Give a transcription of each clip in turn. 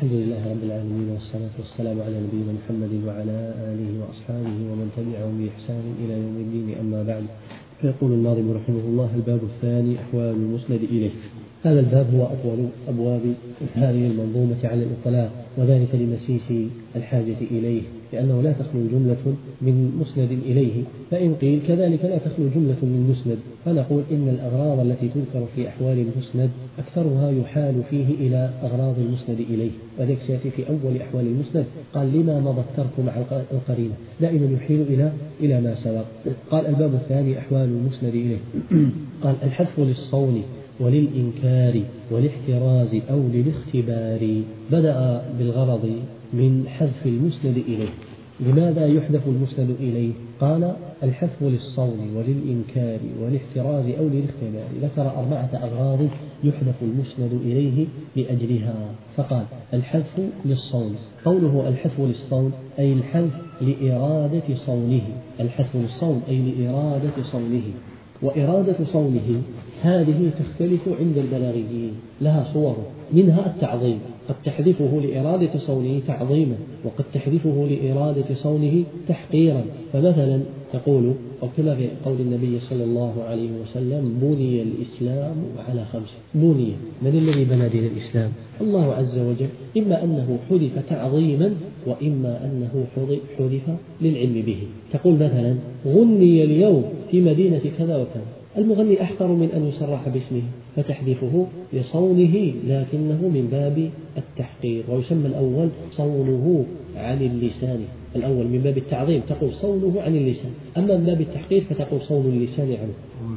الحمد لله رب العالمين، والصلاة والسلام على نبينا محمد وعلى آله وأصحابه ومن تبعهم بإحسان إلى يوم الدين، أما بعد. فيقول الناظم رحمه الله: الباب الثاني، أحوال المسند إليه. هذا الباب هو أطول أبواب هذه المنظومة على الإطلاق، وذلك لمسيس الحاجة إليه، لأنه لا تخلو جملة من مسند إليه، فإن قيل كذلك لا تخلو جملة من مسند، فنقول إن الأغراض التي تذكر في أحوال المسند أكثرها يحال فيه إلى أغراض المسند إليه، وذلك سيأتي في أول أحوال المسند. قال: لما مضى الترك مع القرينة، دائما يحيل إلى ما سبق. قال: الباب الثاني، أحوال المسند إليه. قال: الحذف للصون وللإنكار والاحتراز أو للاختبار. بدأ بالغرض من حذف المسند إليه. لماذا يحذف المسند إليه؟ قال: الحذف للصون وللإنكار والاحتراز أو للاختبار. ذكر 4 أغراض يحذف المسند إليه لأجلها، فقال: الحذف للصون. قوله الحذف للصون أي الحذف لإرادة صونه. الحذف للصون أي لإرادة صونه. وإرادة صونه هذه تختلف عند البلاغيين، لها صور، منها التعظيم، قد تحذفه لإرادة صونه تعظيما، وقد تحذفه لإرادة صونه تحقيرا. فمثلا تقول، أو كما في قول النبي صلى الله عليه وسلم: بني الإسلام على 5. بني، من الذي بنى دين الإسلام؟ الله عز وجل. إما أنه حذف تعظيما، وإما أنه حذف للعلم به. تقول مثلا: غني اليوم في مدينة كذا وكذا. المغني أحقر من أن يصرح باسمه، فتحذفه لصونه، لكنه من باب التحقير. ويسمى الأول صونه عن اللسان. الأول من باب التعظيم تقول صونه عن اللسان، أما من باب التحقير فتقول صون اللسان عنه.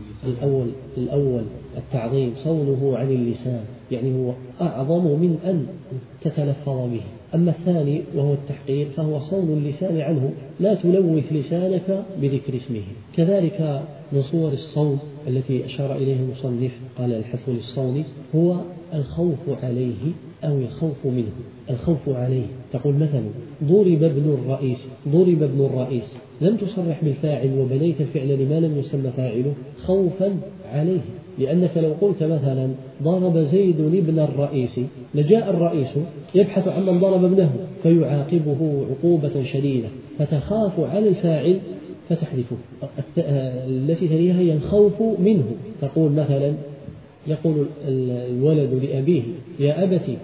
الأول التعظيم، صونه عن اللسان، يعني هو أعظم من أن تتلفظ به. أما الثاني وهو التحقير فهو صون اللسان عنه، لا تلوث لسانك بذكر اسمه. كذلك من صور الصون التي أشار إليه المصنف، قال: الحذف للصون هو الخوف عليه أو الخوف منه. الخوف عليه تقول مثلا: ضرب ابن الرئيس. ضرب ابن الرئيس، لم تصرح بالفاعل وبنيت الفعل لما لم يسمى فاعله خوفا عليه، لأنك لو قلت مثلا: ضرب زيد ابن الرئيس، لجاء الرئيس يبحث عن من ضرب ابنه فيعاقبه عقوبة شديدة، فتخاف على الفاعل فتحذفه. التي تليها هي الخوف منه. تقول مثلا: يقول الولد لأبيه: يا أبتي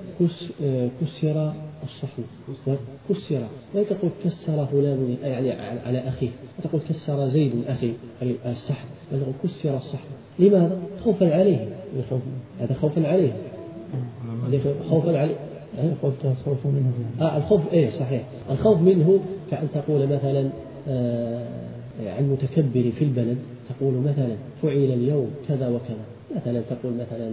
كسر الصحن، كسر، لا تقول كسر فلان يعني على أخيه، تقول كسر زيد أخي الصحن، تقول كسر الصحن. لماذا؟ خوفا عليه. هذا خوفا عليه، خوفا عليه. الخوف منه. الخوف صحيح. الخوف منه كأن تقول مثلا عن متكبر في البلد، تقول مثلا: فعل اليوم كذا وكذا. مثلا تقول مثلا: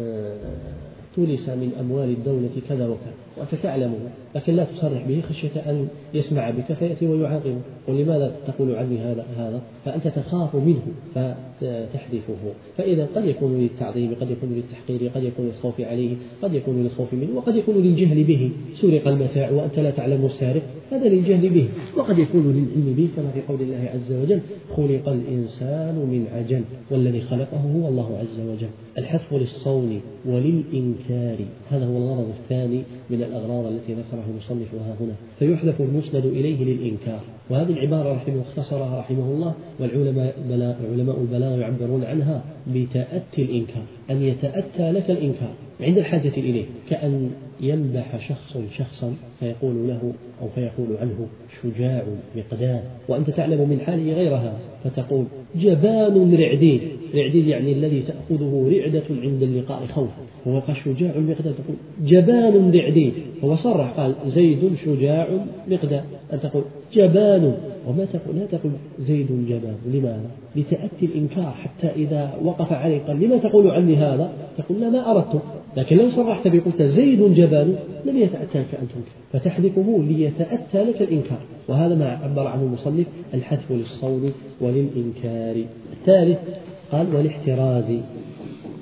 تولس من أموال الدولة كذا وكذا، وأنت تعلمه لكن لا تصرح به خشية أن يسمع بك فيأتي ويعاقبه. ولماذا تقول عني هذا؟ فأنت تخاف منه فتحذفه. فإذا قد يكون للتعظيم، قد يكون للتحقير، قد يكون للخوف عليه، قد يكون للخوف منه، وقد يكون للجهل به. سرق المتاع وأنت لا تعلم السارق، هذا للجهل به. وقد يكون للعلم به، كما في قول الله عز وجل: خلق الإنسان من عجل والذي خلقه هو الله عز وجل. الحذف للصون وللإنكار، هذا هو الغرض الثاني من الأغراض التي ذكرها المصنف هنا. فيحذف المسند إليه للإنكار. وهذه العبارة اختصرها رحمه الله، والعلماء البلاغ يعبرون عنها بتأتي الإنكار، أن يتأتى لك الإنكار عند الحاجة إليه، كأن يمدح شخص شخصا فيقول له أو فيقول عنه: شجاع مقداد، وأنت تعلم من حاله غيرها، فتقول: جبان رعديد. رعديد يعني الذي تأخذه رعدة عند اللقاء خوف. هو قال شجاع مقداد، تقول جبان رعديد. هو صرح قال: زيد شجاع مقداد، أن تقول جبان، وما تقول لا تقول زيد جبان. لماذا؟ لتأتي الإنكار، حتى إذا وقف عليه قال: لما تقول عني هذا؟ تقول: لا، ما أردت. لكن لو صرحت بقلت زيد جبان لم يتأتى لك أن تنكر، فتحذفه ليتأتى لك الإنكار. وهذا ما عبر عنه المصنف: الحذف للصون وللإنكار. الثالث قال: والاحتراز.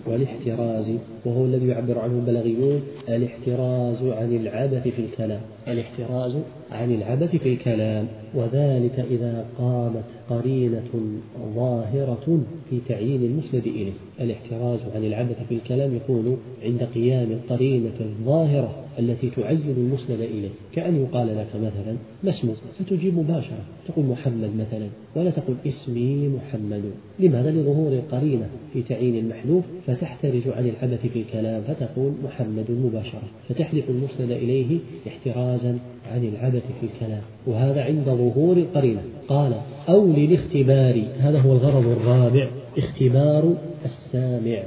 والاحتراز، وهو الذي يعبر عنه البلاغيون الاحتراز عن العبث في الكلام، الاحتراز عن العبث في الكلام، وذلك إذا قامت قرينة ظاهرة في تعيين المسند إليه. الاحتراز عن العبث في الكلام يكون عند قيام القرينة الظاهرة التي تعين المسند إليه، كأن يقال لك مثلا ما اسمك، فتجيب مباشرة تقول محمد مثلا، ولا تقول اسمي محمد. لماذا؟ لظهور القرينة في تعيين المحذوف، فتحترز عن العبث في الكلام فتقول محمد مباشرة، فتحذف المسند إليه احترازا عن العبث في الكلام، وهذا عند ظهور القرينة. قال أو للاختبار، هذا هو الغرض الرابع، اختبار السامع.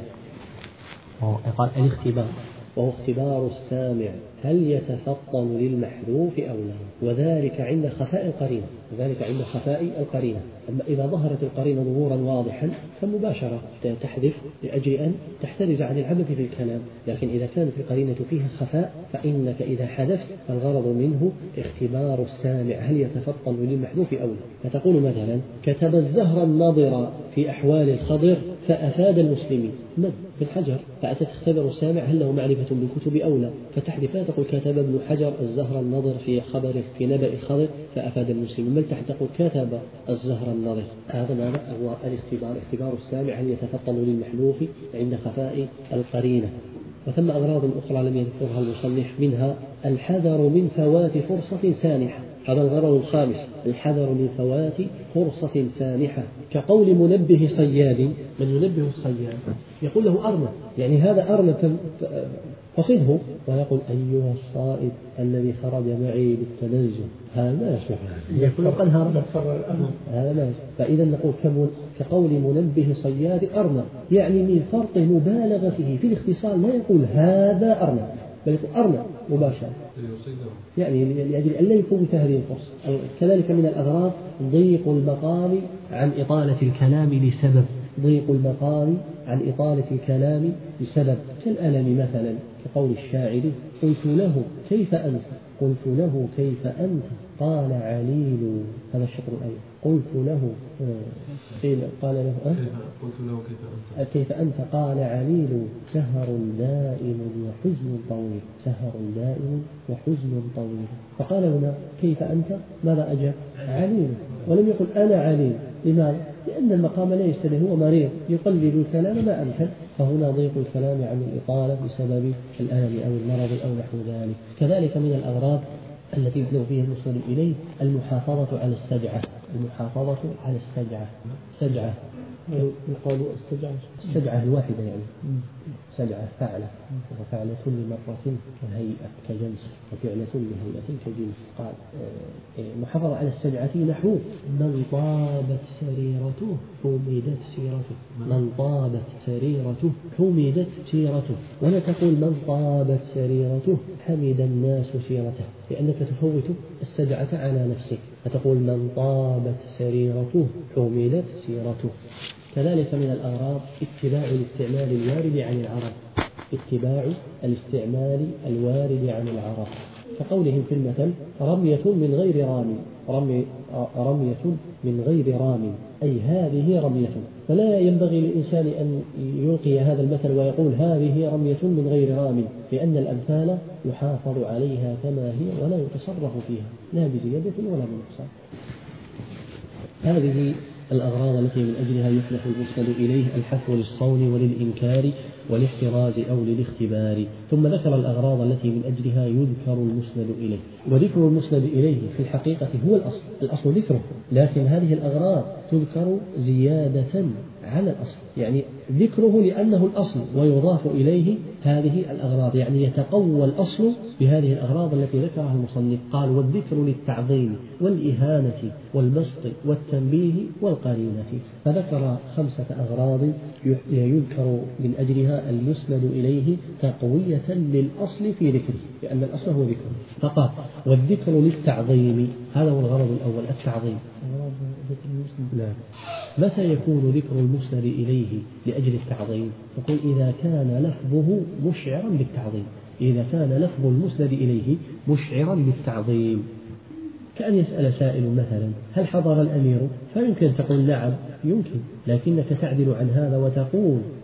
قال الاختبار وهو اختبار السامع هل يتفطن للمحذوف أو لا، وذلك عند خفاء القرينة، وذلك عند خفاء القرينة. أما إذا ظهرت القرينة ظهورا واضحا فمباشرة تحذف لأجل أن تحترز عن العبث في الكلام، لكن إذا كانت القرينة فيها خفاء فإنك إذا حذفت فالغرض منه اختبار السامع هل يتفطن للمحذوف أو لا. فتقول مثلا كتب الزهر الناظر في أحوال الخضر فأفاد المسلمين في الحجر، فتختبر السامع هل له معرفة بالكتب أو لا، فتحذف لا تقول كتب ابن حجر الزهر الناظر في خبر في نبأ الخضر فأفاد المسلمين، بل تحت تقول كتب الزهر الناظر. هذا معنى هو الاختبار، اختبار السامع هل يتفطن للمحذوف عند خفاء القرينة. وثم أغراض أخرى لم يذكرها المصنف، منها الحذر من فوات فرصة سانحة، هذا الغرض الخامس، الحذر من فوات فرصة سانحة، كقول منبه صياد، من ينبه الصياد يقول له أرنب، يعني هذا أرنب فصده، ويقول أيها الصائد الذي خرج معي بالتنزه، هذا ما يصلح، يقول قد هرب هذا ما يصلح. فإذا نقول كقول منبه صياد أرنب، يعني من فرط مبالغته في الاختصار لا يقول هذا أرنب بل يقول أرنب مباشرة، يعني لأجل أن لا يفوت هذه الفرصة. كذلك من الأغراض ضيق المقام عن إطالة الكلام لسبب، ضيق المقام عن إطالة الكلام بسبب، كالألم مثلا، كقول الشاعر قلت له كيف أنت، قلت له كيف أنت قال عليل، هذا الشطر الأول، قلت له قال له قلت له كيف أنت قال عليل، سهر دائم وحزن طويل، سهر دائم وحزن طويل. فقال هنا كيف أنت، ماذا أجاب؟ عليل، ولم يقل أنا عليل. لماذا؟ لأن المقام لا يستدعي، هو مريض يقلد الكلام ما أمكن، فهنا ضيق الكلام عن الإطالة بسبب الألم أو المرض أو نحو ذلك. كذلك من الأغراض التي يبلغ فيه المسند إليه المحافظة على السجعة، المحافظة على السجعة، سجعة يقال السجعة الواحدة، يعني سجعة فعلة، وفعلة لمرة كهيئة كجنس، وفعلة لهيئة كجنس. قال محافظة على السجعة نحو من طابت سريرته حمدت سيرته، من طابت سريرته حمدت سيرته، ولا تقول من طابت سريرته حمد الناس سيرته، لأنك تفوت السجعة على نفسك، فتقول من طابت سريرته حمدت سيرته. كذلك من الأغراض اتباع الاستعمال الوارد عن العرب، اتباع الاستعمال الوارد عن العرب، كقولهم في المثل رمية من غير رام، رمية من غير رام، أي هذه رمية. فلا ينبغي للإنسان أن يلقي هذا المثل ويقول هذه رمية من غير رام، لأن الأمثال يحافظ عليها كما هي ولا يتصرف فيها، لا بزيادة ولا بنقصان. هذه الأغراض التي من أجلها يحدث المسند إليه الحث للصون وللإنكار والاحتراز أو للاختبار. ثم ذكر الأغراض التي من أجلها يذكر المسند إليه، وذكر المسند إليه في الحقيقة هو الأصل ذكره، لكن هذه الأغراض تذكر زيادة على الأصل، يعني ذكره لأنه الأصل ويضاف إليه هذه الأغراض، يعني يتقوى الأصل بهذه الأغراض التي ذكرها المصنف. قال والذكر للتعظيم والإهانة والبسط والتنبيه والقرينة، فذكر 5 أغراض يذكر من أجلها المسند إليه تقوية للأصل في ذكره، لأن الأصل هو ذكره. فقال والذكر للتعظيم، هذا هو الغرض الأول، التعظيم. لا. متى يكون ذكر المسند إليه لأجل التعظيم؟ يقول إذا كان لفظه مشعرا بالتعظيم، إذا كان لفظ المسند إليه مشعرا بالتعظيم، كأن يسأل سائل مثلا هل حضر الأمير؟ فيمكن تقول نعم، يمكن، لكنك تعدل عن هذا وتقول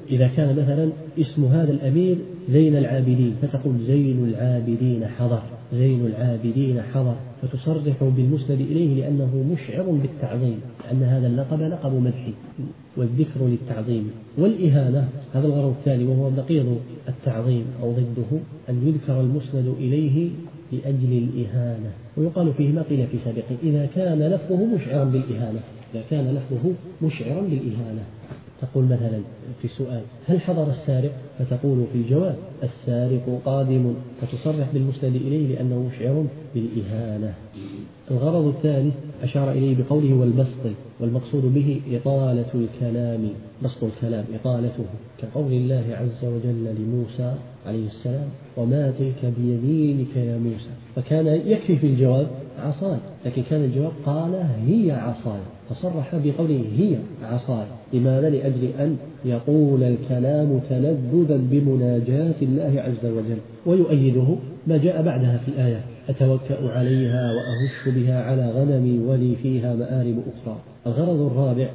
إذا كان مثلا اسم هذا الأمير زين العابدين فتقول زين العابدين حضر، زين العابدين حضر، فتصرح بالمسند إليه لأنه مشعر بالتعظيم، لأن هذا اللقب لقب مدح والذكر للتعظيم. والإهانة هذا الغرض الثاني وهو نقيض التعظيم أو ضده، أن يذكر المسند إليه لأجل الإهانة. ويقال فيه ما قيل في سابقه إذا كان لفظه مشعرا بالإهانة، إذا كان لفظه مشعرا بالإهانة. تقول مثلا في السؤال هل حضر السارق؟ فتقول في الجواب السارق قادم، فتصرح بالمسند إليه لأنه مشعر بالإهانة. الغرض الثالث أشار إليه بقوله والبسط، والمقصود به إطالة الكلام، بسط الكلام إطالته، كقول الله عز وجل لموسى عليه السلام وما تلك بيمينك يا موسى، فكان يكفي في الجواب عصاي، لكن كان الجواب قال هي عصاي، فصرح بقوله هي عصاي. لماذا؟ لأجل أن يقول الكلام تلذذا بمناجاة الله عز وجل. ويؤيده ما جاء بعدها في الآية أتوكأ عليها وأهش بها على غنمي ولي فيها مآرب أخرى. الغرض الرابع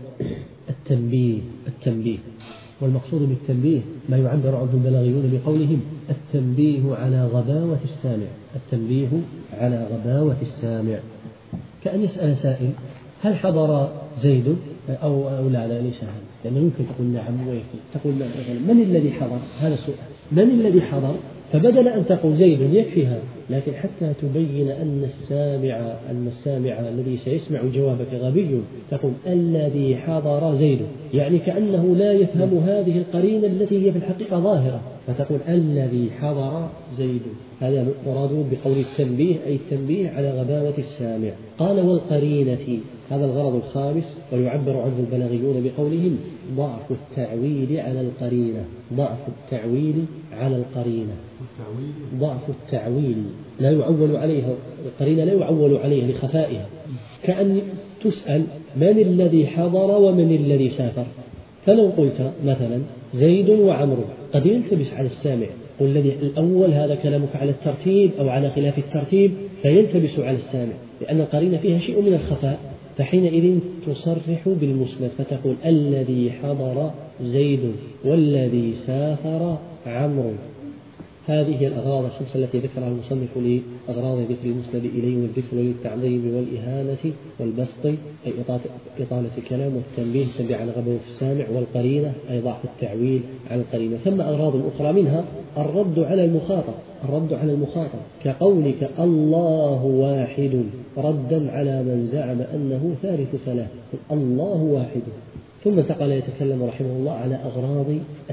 التنبيه، والمقصود بالتنبيه ما يعبر عنه البلاغيون بقولهم التنبيه على غباوة السامع، التنبيه على غباوة السامع. كأن يسأل سائل هل حضر زيد أو لا ليس هذا، لأنه يمكن تقول نعم ويكفي، تقول من الذي حضر؟ هذا السؤال من الذي حضر، فبدل أن تقول زيد يكفي هذا، لكن حتى تبين أن السامع الذي سيسمع جوابك غبي تقول الذي حضر زيد، يعني كأنه لا يفهم هذه القرينة التي هي في الحقيقة ظاهرة، فتقول الذي حضر زيد. هذا مراد بقول التنبيه، أي التنبيه على غباوة السامع. قال والقرينة، هذا الغرض الخامس ويعبر عنه البلاغيون بقولهم ضعف التعويل على القرينة، ضعف التعويل على القرينة، ضعف التعويل لا يعول عليها القرينة، لا يعول عليها لخفائها. كأن تسأل من الذي حضر ومن الذي سافر، فلو قلت مثلا زيد وعمرو قد يلتبس على السامع، والذي الأول هذا كلامك على الترتيب أو على خلاف الترتيب فيلتبس على السامع، لأن القرينة فيها شيء من الخفاء، فحينئذ تصرح بالمسند فتقول الذي حضر زيد والذي سافر عمرو. هذه الأغراض الخمسة التي ذكرها المصنف لأغراض ذكر المسند إليه، والذكر للتعظيم والإهانة والبسط أي إطالة الكلام، والتنبيه تنبيه على غباوة السامع، والقرينة أي ضعف التعويل على القرينة. ثم أغراض أخرى منها الرد على المخاطب، كقولك الله واحد ردا على من زعم أنه ثالث ثلاث، الله واحد. ثم انتقل يتكلم رحمه الله على أغراض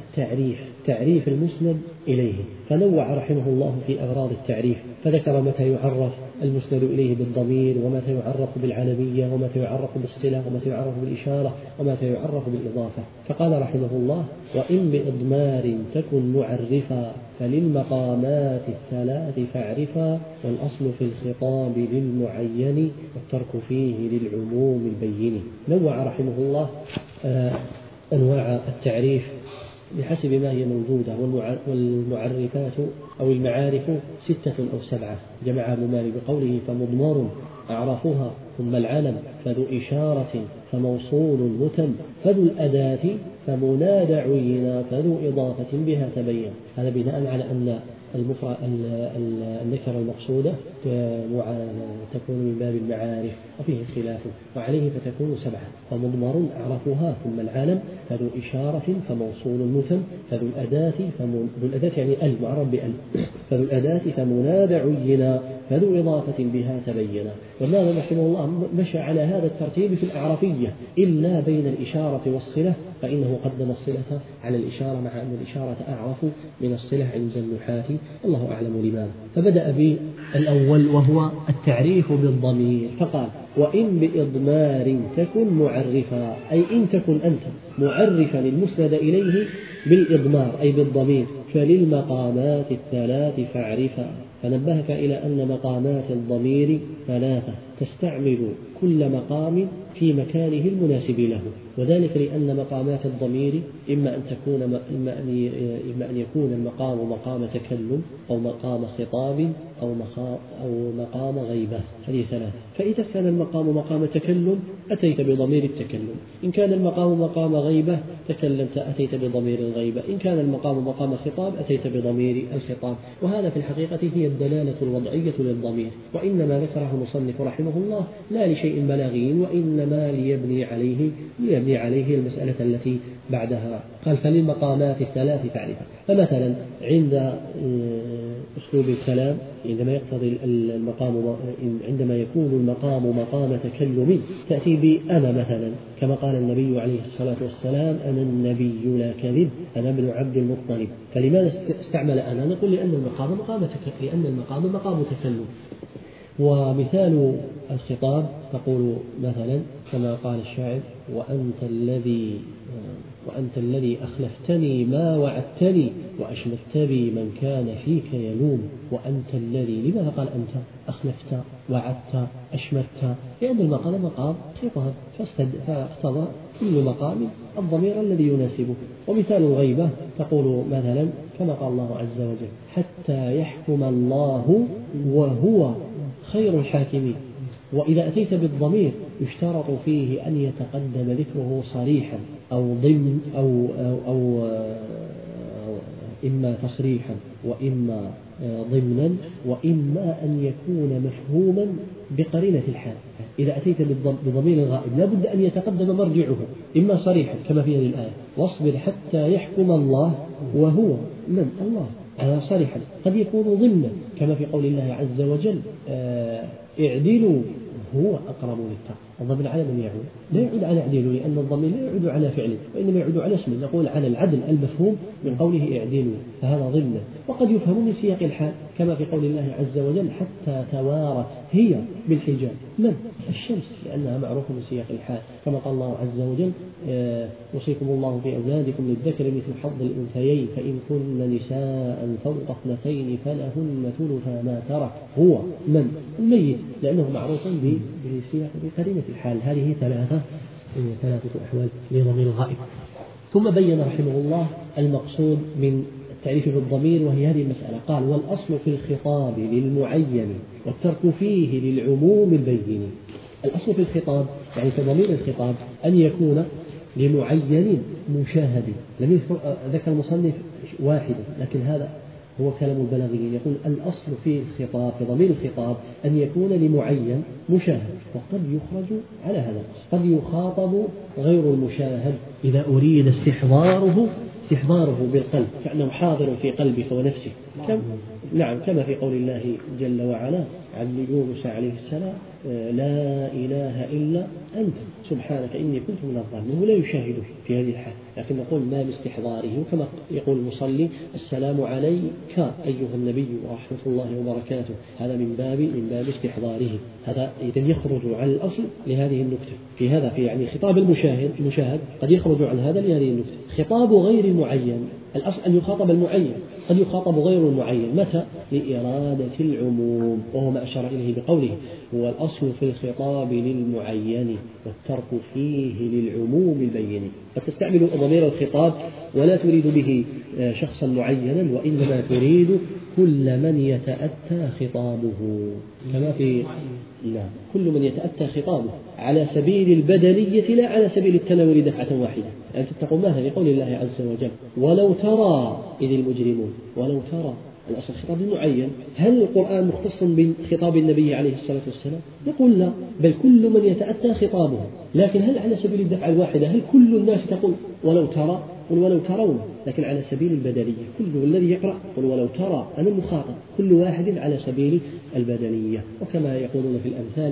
تعريف المسند إليه، فنوع رحمه الله في أغراض التعريف، فذكر متى يعرف المسند إليه بالضمير، ومتى يعرف بالعلمية، ومتى يعرف بالصلة، ومتى يعرف بالإشارة، ومتى يعرف بالإضافة. فقال رحمه الله وإن بإضمار تكن معرفا فللمقامات الثلاث فاعرفا، والأصل في الخطاب للمعين والترك فيه للعموم البين. نوع رحمه الله أنواع التعريف بحسب ما هي موجودة، والمعرفات أو المعارف 6 أو 7، جمع ابن مالك بقوله فمضمر أعرفها، ثم العلم فذو إشارة فموصول متم، فذو الأداة فمنادى عينا، فذو إضافة بها تبين. هذا بناء على أن النكرة المقصودة تكون من باب المعارف وفيه خلاف، وعليه فتكون 7، فمضمر أعرفها، ثم العالم، فذو إشارة فموصول متم، فذو الأداة يعني المعرب بأل، فذو الأداة فمنادى عينا، فذو إضافة بها تبينا. والناظم رحمه الله مشى على هذا الترتيب في الأعرفية إلا بين الإشارة والصلة، فإنه قدم الصلة على الإشارة، مع أن الإشارة أعرف من الصلة عند النحاة، الله أعلم لماذا. فبدأ بالأول وهو التعريف بالضمير، فقال وإن بإضمار تكن معرفا، أي إن تكن أنت معرفا المسند إليه بالإضمار أي بالضمير، فللمقامات الثلاث فاعرفا. فنبهك إلى أن مقامات الضمير 3، تستعمل كل مقام في مكانه المناسب له، وذلك لأن مقامات الضمير إما أن يكون المقام مقام تكلم أو مقام خطاب أو مقام غيبة، هذه ثلاثة. فإذا كان المقام مقام تكلم أتيت بضمير التكلم، إن كان المقام مقام غيبة تكلمت أتيت بضمير الغيبة، إن كان المقام مقام خطاب أتيت بضمير الخطاب. وهذا في الحقيقة هي الدلالة الوضعية للضمير، وإنما ذكره المصنف رحمه الله لا لشيء بلاغي، وإنما ليبني عليه المسألة التي بعدها. قال فللمقامات الثلاث تعرفة. فمثلا عند أسلوب الكلام عندما يكون المقام مقام تكلم تأتي بأنا مثلا، كما قال النبي عليه الصلاة والسلام أنا النبي لا كذب أنا ابن عبد المطلب. فلماذا استعمل أنا؟ نقول لأن المقام مقام تكلم. ومثال الخطاب تقول مثلا كما قال الشاعر وأنت الذي أخلفتني ما وعدتني وأشمت بي من كان فيك يلوم. وأنت الذي، لماذا قال أنت؟ أخلفت وعدت أشمت، لأن المقام مقام خطاب، فاقتضى كل مقام الضمير الذي يناسبه. ومثال الغيبة تقول مثلا كما قال الله عز وجل حتى يحكم الله وهو خير الحاكمين. وإذا أتيت بالضمير يشترط فيه أن يتقدم ذكره صريحا أو ضمن أو إما تصريحا وإما ضمنا وإما أن يكون مفهوما بقرينة الحال. إذا أتيت بضمير الغائب لابد أن يتقدم مرجعه إما صريحا كما في هذه الآية واصبر حتى يحكم الله وهو من الله، هذا صريحا. قد يكون ضمنا كما في قول الله عز وجل اعدلوا هو أقرب للتقوى. الضمير على من يعود؟ لا يعود على اعدلوا، لأن الضمير لا يعود على فعل وإنما يعود على اسم، نقول على العدل المفهوم من قوله اعدلوا، فهذا ضمنا. وقد يفهم من سياق الحال كما في قول الله عز وجل حتى توارت هي بالحجاب من؟ الشمس، لأنها معروفة من سياق الحال، كما قال الله عز وجل يوصيكم الله في أولادكم للذكر مثل حظ الأنثيين فإن كن نساء فوق اثنتين فلهن ثلث ما ترك. هو من؟ الميت، لأنه معروف بسياق بقرينة الحال. هذه ثلاثة أحوال لضمير الغائب. ثم بين رحمه الله المقصود من التعريف بالضمير، وهي هذه المسألة. قال والأصل في الخطاب للمعين والترك فيه للعموم البين. الأصل في الخطاب يعني في ضمير الخطاب أن يكون لمعين مشاهد. لم ذكر المصنف واحد، لكن هذا هو كلام البلاغيين. يقول الأصل في الخطاب في ضمير الخطاب أن يكون لمعين مشاهد، وقد يخرج على هذا الأصل. قد يخاطب غير المشاهد إذا أريد استحضاره بالقلب كأنه حاضر في قلبك ونفسك، كما في قول الله جل وعلا عن يونس عليه السلام لا إله إلا أنت سبحانك إني كنت من الظالمين. هو لا يشاهده في هذه الحال، لكن نقول ما باستحضاره، كما يقول المصلي السلام عليك أيها النبي ورحمة الله وبركاته، هذا من باب استحضاره. هذا إذا يخرج عن الأصل لهذه النكتة. في هذا يعني خطاب المشاهد قد يخرج عن هذا لهذه النكتة. خطاب غير المعين الأصل أن يخاطب المعين، قد يخاطب غير المعين. متى؟ لإرادة العموم، وهو ما أشار إليه بقوله هو الأصل في الخطاب للمعين والترك فيه للعموم البين. فتستعمل ضمير الخطاب ولا تريد به شخصا معينا، وإنما تريد كل من يتأتى خطابه، كما في كل من يتأتى خطابه على سبيل البدلية لا على سبيل التناول دفعة واحدة. أن تتقوا ماذا لقول الله عز وجل ولو ترى إذ المجرمون. ولو ترى الأصل خطاب المعين. هل القرآن مختص بخطاب النبي عليه الصلاة والسلام؟ نقول لا، بل كل من يتأتى خطابه. لكن هل على سبيل الدفعة الواحدة؟ هل كل الناس تقول ولو ترى؟ قل ولو ترون، لكن على سبيل البدلية. كل الذي يقرأ قل ولو ترى أنا المخاطب، كل واحد على سبيل البدلية. وكما يقولون في الأمثال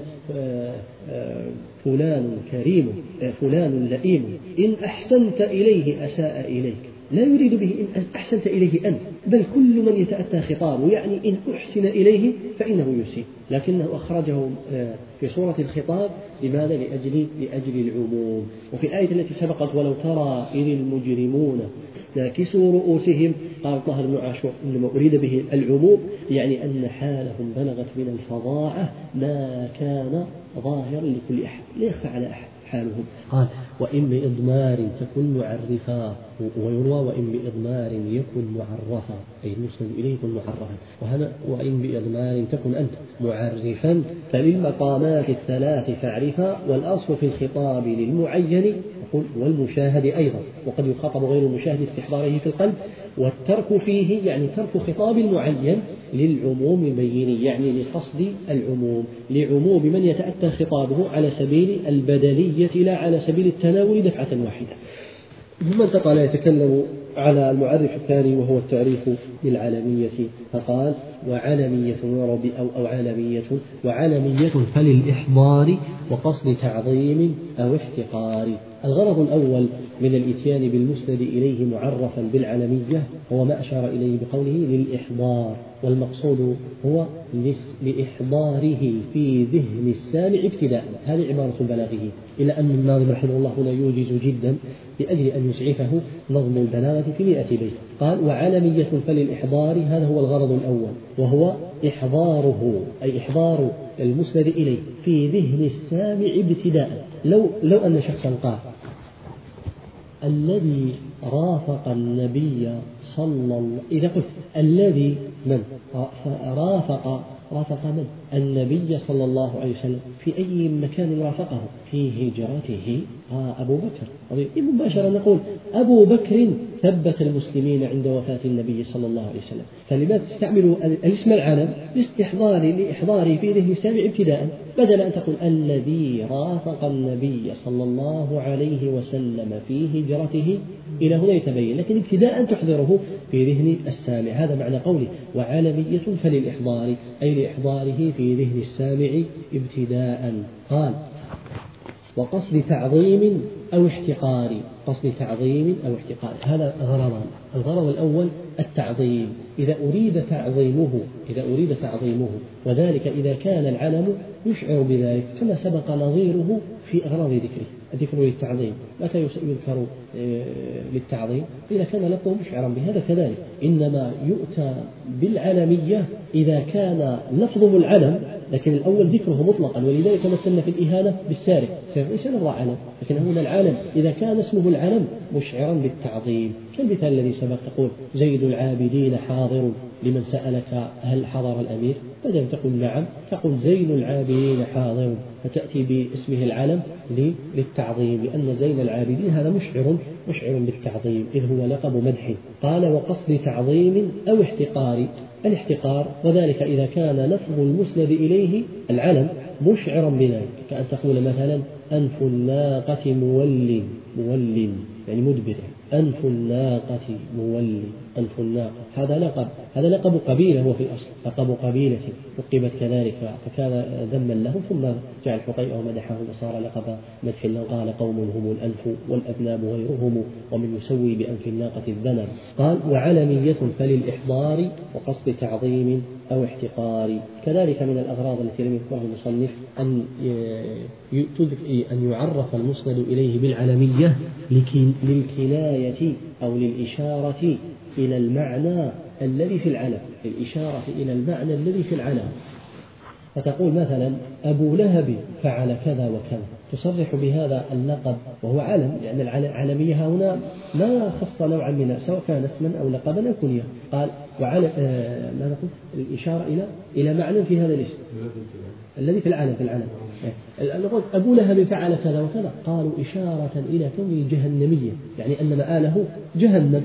فلان كريم فلان لئيم إن أحسنت إليه أساء إليك. لا يريد به إن أحسنت إليه أنت، بل كل من يتأتى خطابه، يعني إن أحسن إليه فإنه يسيء، لكنه أخرجه في صورة الخطاب. لماذا؟ لأجل العموم. وفي الآية التي سبقت ولو ترى إذ المجرمون ناكسوا رؤوسهم قال طه بن عاشور إنما أريد به العموم، يعني أن حالهم بلغت من الفظاعة ما كان ظاهرا لكل أحد، لا يخفى على أحد. حالهم. قال وإن بإضمار تكن معرفا، ويروى وإن بإضمار يكن معرفا، أي المسند إليه يكن معرفا. وهنا وإن بإضمار تكن أنت معرفا فللمقامات الثلاث فاعرفا، والأصل في الخطاب للمعين والمشاهد أيضا، وقد يخاطب غير المشاهد استحضاره في القلب، والترك فيه يعني ترك خطاب المعين للعموم البين، يعني لقصد العموم، لعموم من يتأتى خطابه على سبيل البدلية لا على سبيل التناول دفعة واحدة. ثم انتقل يتكلم على المعرف الثاني وهو التعريف بالعلمية، فقال وعلمية أو علمية، وعلمية فللإحضار وقصد تعظيم أو احتقار. الغرض الأول من الإتيان بالمسند إليه معرفا بالعلمية هو ما أشار إليه بقوله للإحضار، والمقصود هو لإحضاره في ذهن السامع ابتداء. هذه عبارة بلاغه، إلا أن الناظم رحمه الله هنا يوجز جدا لأجل أن يسعفه نظم البلاغة في 100 بيت. قال وعلمية فللإحضار، هذا هو الغرض الأول، وهو إحضاره أي إحضار المسند إليه في ذهن السامع ابتداء. لو أن شخصا قال الذي رافق النبي صلى الله، إذا قلت الذي من رافق من النبي صلى الله عليه وسلم في أي مكان رافقه؟ في هجرته أبو بكر. مباشرة نقول أبو بكر ثبت المسلمين عند وفاة النبي صلى الله عليه وسلم. فلماذا تستعمل الاسم العلم لإحضاره في ذهن السامع ابتداء، بدل أن تقول الذي رافق النبي صلى الله عليه وسلم في هجرته، إلى هنا يتبين، لكن ابتداء تحضره في ذهن السامع. هذا معنى قوله وعلمية فللإحضار، أي لإحضاره في ذهن السامع ابتداء. قال وقصد تعظيم أو احتقار، قصد تعظيم أو احتقار، هذا غرضان. الغرض الأول التعظيم، إذا أريد تعظيمه، وذلك إذا كان العلم يشعر بذلك، كما سبق نظيره في أغراض ذكره. الذكر للتعظيم متى يذكر للتعظيم؟ إذا كان لفظه مشعرا بهذا. كذلك إنما يؤتى بالعلمية إذا كان لفظه العلم لكن الأول ذكره مطلقا، ولذلك مثلنا في الإهانة بالسارق، ليس لفظ علم، لكن هنا العلم إذا كان اسمه العلم مشعرا بالتعظيم، كالمثال الذي سبق تقول زيد العابدين حاضر، لمن سألك هل حضر الأمير، بدل تقول نعم تقول زين العابدين حاضر، فتأتي باسمه العلم للتعظيم، لأن زين العابدين هذا مشعر بالتعظيم إذ هو لقب مدح. قال وقصد تعظيم أو احتقار، الاحتقار وذلك إذا كان لفظ المسند إليه العلم مشعرا بذلك، كأن تقول مثلا أنف الناقة مول يعني مدبر، أنف الناقة مول، أنف الناقة هذا لقب قبيلة، هو في الأصل لقب قبيلة لقبت كذلك، فكان ذما له ثم جعل حقيقة ومدحه وصار لقب مدح له. قال قوم هم الأنف والأذناب غيرهم، ومن يسوي بأنف الناقة الذنب. قال وعلمية فللإحضار وقصد تعظيم أو احتقار. كذلك من الأغراض التي لم يذكرها المصنف أن يعرف المسند إليه بالعلمية للكناية أو للإشارة إلى المعنى الذي في العلم، الإشارة إلى المعنى الذي في العلم. فتقول مثلا أبو لهب فعل كذا وكذا، تصرح بهذا اللقب وهو علم، لأن العلمية هنا ما خص نوعا منها سواء كان اسما أو لقبا أو كنية. قال وعلم ما نقول الإشارة إلى معنى في هذا الاسم الذي في العلم. نقول أبو لهب فعل كذا وكذا، قالوا إشارة إلى كونه جهنمية، يعني أن مآله جهنم.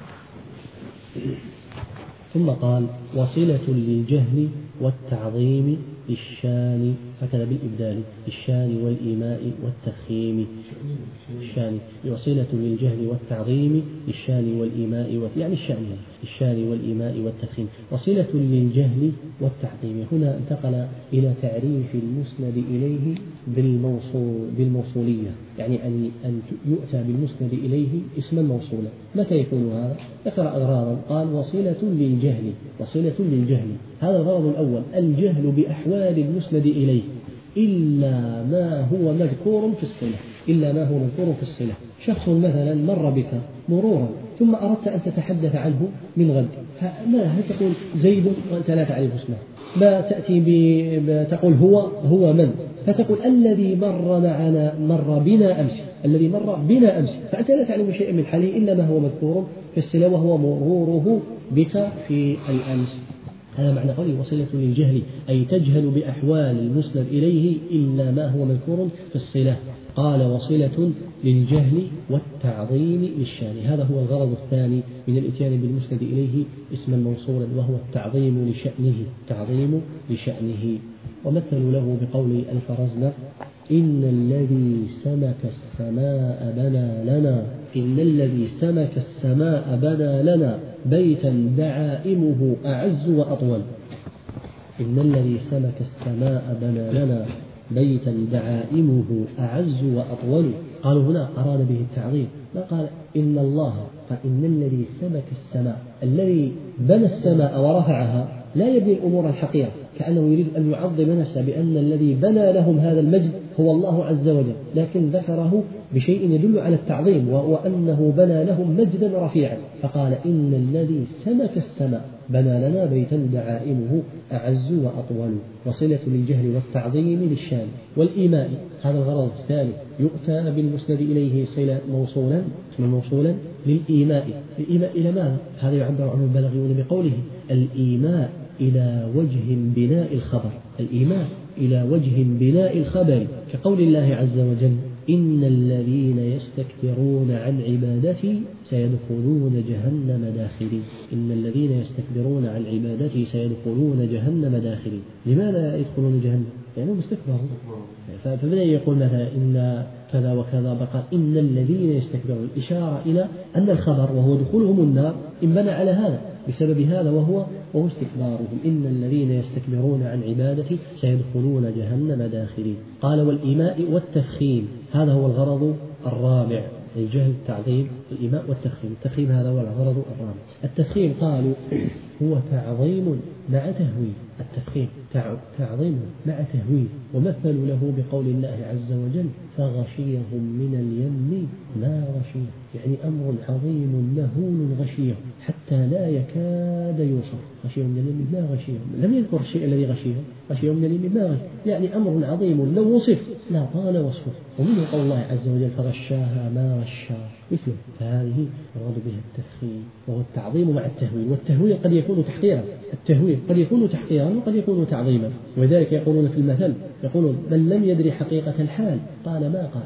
ثم قال وصلة للجهل والتعظيم بالشان، هكذا بالإبدال، بالشان والإيماء والتفخيم. الشان وصلة للجهل والتعظيم بالشان والإيماء يعني الشان والإيماء والتفخيم. وصلة للجهل والتعظيم، هنا انتقل إلى تعريف المسند إليه بالموصولية، يعني أن يؤتى بالمسند إليه اسما موصولا. متى يكون هذا؟ ذكر أغراضا، قال وصلة للجهل، هذا الغرض الأول الجهل بأحوال المسند إليه، إلا ما هو مذكور في الصلة، إلا ما هو مذكور في الصلة. شخص مثلا مر بك مرورا ثم أردت أن تتحدث عنه من غد، هل تقول زيد وأنت لا تعرف اسمه؟ ما تأتي تقول هو من؟ فتقول الذي مر بنا أمس، الذي مر بنا أمس، فأنت لا تعلم شيئا من حاله إلا ما هو مذكور في الصلة وهو مروره بك في الأمس. هذا معنى قوله وصلة للجهل، أي تجهل بأحوال المسند إليه إلا ما هو مذكور في الصلة. قال وصلة للجهل والتعظيم للشان. هذا هو الغرض الثاني من الإتيان بالمسند إليه اسما موصولا، وهو التعظيم لشأنه، تعظيم لشأنه. ومثلوا له بقول الفرزدق إن الذي سمك السماء بنى لنا، إن الذي سمك السماء بنى لنا بيتا دعائمه أعز وأطول. إن الذي سمك السماء بنى لنا بيتا دعائمه أعز وأطول. قالوا هنا أراد به التعظيم، ما قال إن الله، قال إن الذي سمك السماء، الذي بنى السماء ورفعها لا يبني الأمور الحقيرة، كأنه يريد أن يعظم نفسه بأن الذي بنى لهم هذا المجد هو الله عز وجل، لكن ذكره بشيء يدل على التعظيم، وهو أنه بنى لهم مجدا رفيعا، فقال إن الذي سمك السماء بنى لنا بيتا دعائمه أعز وأطول. وصلة للجهل والتعظيم للشان والإيماء. هذا الغرض الثاني، يؤتى بالمسند إليه صلة موصولا، اسم موصولا للإيماء. الإيماء إلى ماذا؟ هذا يعبر عنه البلاغيون بقوله الإيماء إلى وجه بناء الخبر، الإيماء إلى وجه بناء الخبر، كقول الله عز وجل إن الذين يستكبرون عن عبادتي سيدخلون جهنم داخرين. إن الذين يستكبرون عن عبادتي سيدخلون جهنم داخرين. لماذا يدخلون جهنم؟ لأنهم استكبروا. فبدأ يقول مثلا إن كذا وكذا، بقى إن الذين يستكبرون، إشارة إلى أن الخبر وهو دخولهم النار انبنى على هذا، بسبب هذا وهو استكبارهم. إن الذين يستكبرون عن عبادتي سيدخلون جهنم داخرين. قال والإيماء والتفخيم. هذا هو الغرض الرابع، الجهل التعظيم الإيماء والتفخيم. التفخيم هذا هو الغرض الرابع. التفخيم قالوا هو تعظيم مع تهويل، التفخيم تعظيم مع تهويل. ومثلوا له بقول الله عز وجل فغشيهم من اليم ما غشيهم، يعني أمر عظيم مهول غشيهم حتى لا يكاد يوصف. غشيهم من اليم ما غشيهم، لم يذكر الشيء الذي غشيهم، غشيهم من اليم ما غشيهم، يعني أمر عظيم لو وصف لا طال وصفه. ومنه قول الله عز وجل فغشاها ما غشاها مثله. فهذه يراد بها التفخيم وهو التعظيم مع التهويل. والتهويل قد يكون تحقيرا، التهويل قد يكون تحقيرا وقد يكون تعظيما. ولذلك يقولون في المثل، يقولون من لم يدري حقيقة الحال قال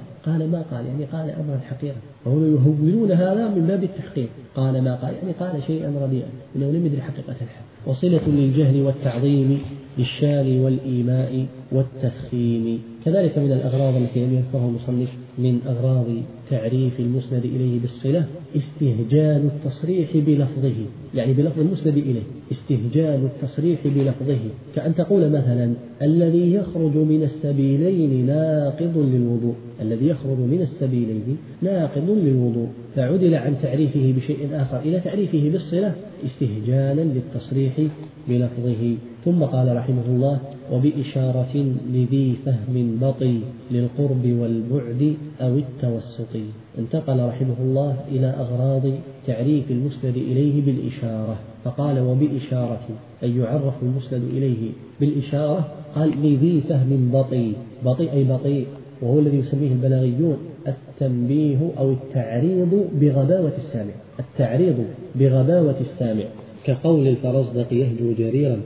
ما قال يعني قال أمرا حقيرا، وهم يهولون هذا من باب التحقير. قال ما قال يعني قال شيئا رديئا إنه لم يدري حقيقة الحال. وصلة للجهل والتعظيم للشان والإيماء والتفخيم. كذلك من الأغراض التي لم يذكرها المصنف من أغراض تعريف المسند إليه بالصلة استهجان التصريح بلفظه، يعني بلفظ المسند إليه، استهجان التصريح بلفظه، كأن تقول مثلا الذي يخرج من السبيلين ناقض للوضوء، الذي يخرج من السبيلين ناقض للوضوء، فعدل عن تعريفه بشيء آخر إلى تعريفه بالصلة استهجانا للتصريح بلفظه. ثم قال رحمه الله وبإشارة لذي فهم بطي للقرب والبعد أو التوسط. انتقل رحمه الله إلى أغراض تعريف المسند إليه بالإشارة، فقال وبإشارة أي يعرف المسند إليه بالإشارة. قال لذي فهم بطي، بطيء أي بطيء، وهو الذي يسميه البلاغيون التنبيه أو التعريض بغباوة السامع، التعريض بغباوة السامع، كقول الفرزدق يهجو جريرا